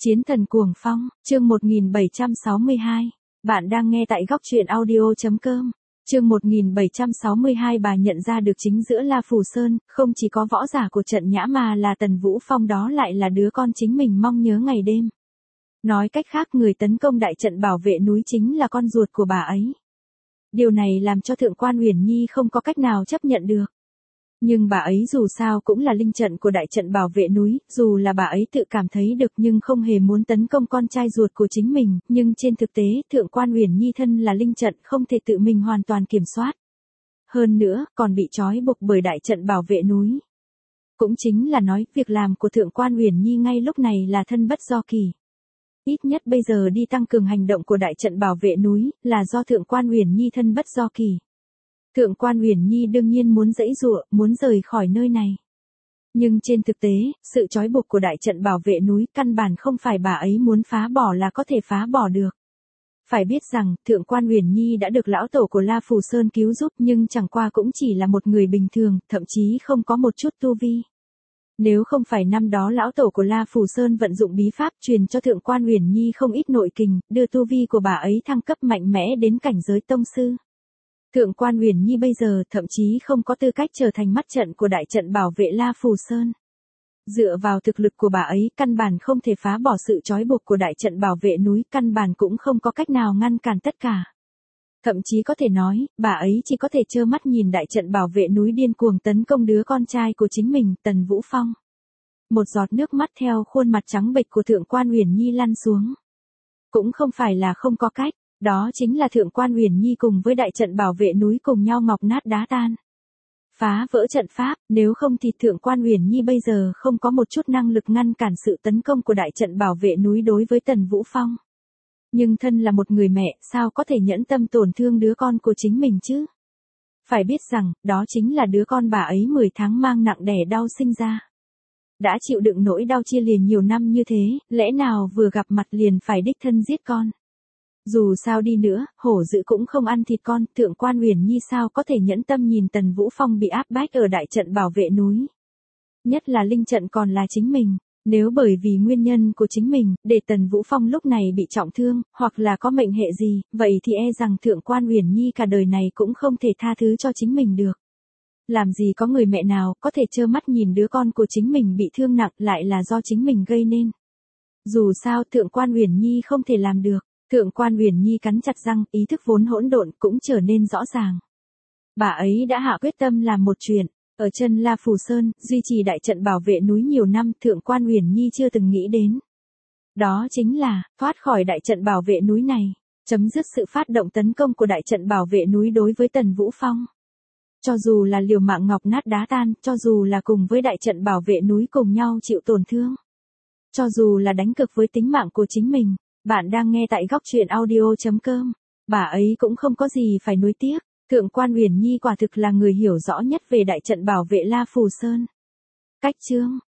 Chiến thần cuồng phong, chương 1762. Bạn đang nghe tại góc truyện audio.com. Chương 1762 bà nhận ra được chính giữa La Phù Sơn, không chỉ có võ giả của trận nhã mà là Tần Vũ Phong đó lại là đứa con chính mình mong nhớ ngày đêm. Nói cách khác người tấn công đại trận bảo vệ núi chính là con ruột của bà ấy. Điều này làm cho Thượng quan Uyển Nhi không có cách nào chấp nhận được. Nhưng bà ấy dù sao cũng là linh trận của đại trận bảo vệ núi, dù là bà ấy tự cảm thấy được nhưng không hề muốn tấn công con trai ruột của chính mình, nhưng trên thực tế Thượng quan Uyển Nhi thân là linh trận không thể tự mình hoàn toàn kiểm soát. Hơn nữa, còn bị trói buộc bởi đại trận bảo vệ núi. Cũng chính là nói, việc làm của Thượng quan Uyển Nhi ngay lúc này là thân bất do kỳ. Ít nhất bây giờ đi tăng cường hành động của đại trận bảo vệ núi, là do Thượng quan Uyển Nhi thân bất do kỳ. Thượng quan Uyển Nhi đương nhiên muốn giãy giụa, muốn rời khỏi nơi này. Nhưng trên thực tế, sự trói buộc của đại trận bảo vệ núi căn bản không phải bà ấy muốn phá bỏ là có thể phá bỏ được. Phải biết rằng, Thượng quan Uyển Nhi đã được lão tổ của La Phù Sơn cứu giúp nhưng chẳng qua cũng chỉ là một người bình thường, thậm chí không có một chút tu vi. Nếu không phải năm đó lão tổ của La Phù Sơn vận dụng bí pháp truyền cho Thượng quan Uyển Nhi không ít nội kình, đưa tu vi của bà ấy thăng cấp mạnh mẽ đến cảnh giới tông sư. Thượng quan Uyển Nhi bây giờ thậm chí không có tư cách trở thành mắt trận của đại trận bảo vệ La Phù Sơn. Dựa vào thực lực của bà ấy, căn bản không thể phá bỏ sự trói buộc của đại trận bảo vệ núi, căn bản cũng không có cách nào ngăn cản tất cả. Thậm chí có thể nói, bà ấy chỉ có thể trơ mắt nhìn đại trận bảo vệ núi điên cuồng tấn công đứa con trai của chính mình, Tần Vũ Phong. Một giọt nước mắt theo khuôn mặt trắng bệch của Thượng quan Uyển Nhi lăn xuống. Cũng không phải là không có cách. Đó chính là Thượng quan Uyển Nhi cùng với đại trận bảo vệ núi cùng nhau ngọc nát đá tan. Phá vỡ trận pháp, nếu không thì Thượng quan Uyển Nhi bây giờ không có một chút năng lực ngăn cản sự tấn công của đại trận bảo vệ núi đối với Tần Vũ Phong. Nhưng thân là một người mẹ, sao có thể nhẫn tâm tổn thương đứa con của chính mình chứ? Phải biết rằng, đó chính là đứa con bà ấy 10 tháng mang nặng đẻ đau sinh ra. Đã chịu đựng nỗi đau chia liền nhiều năm như thế, lẽ nào vừa gặp mặt liền phải đích thân giết con? Dù sao đi nữa, hổ dữ cũng không ăn thịt con, Thượng quan Uyển Nhi sao có thể nhẫn tâm nhìn Tần Vũ Phong bị áp bách ở đại trận bảo vệ núi. Nhất là linh trận còn là chính mình, nếu bởi vì nguyên nhân của chính mình, để Tần Vũ Phong lúc này bị trọng thương, hoặc là có mệnh hệ gì, vậy thì e rằng Thượng quan Uyển Nhi cả đời này cũng không thể tha thứ cho chính mình được. Làm gì có người mẹ nào có thể trơ mắt nhìn đứa con của chính mình bị thương nặng lại là do chính mình gây nên. Dù sao Thượng quan Uyển Nhi không thể làm được. Thượng quan Uyển Nhi cắn chặt răng, ý thức vốn hỗn độn cũng trở nên rõ ràng. Bà ấy đã hạ quyết tâm làm một chuyện, ở chân La Phù Sơn, duy trì đại trận bảo vệ núi nhiều năm, Thượng quan Uyển Nhi chưa từng nghĩ đến. Đó chính là, thoát khỏi đại trận bảo vệ núi này, chấm dứt sự phát động tấn công của đại trận bảo vệ núi đối với Tần Vũ Phong. Cho dù là liều mạng ngọc nát đá tan, cho dù là cùng với đại trận bảo vệ núi cùng nhau chịu tổn thương. Cho dù là đánh cược với tính mạng của chính mình. Bạn đang nghe tại góc truyện audio.com. Bà ấy cũng không có gì phải nuối tiếc. Thượng quan Uyển Nhi quả thực là người hiểu rõ nhất về đại trận bảo vệ La Phù Sơn. Cách chương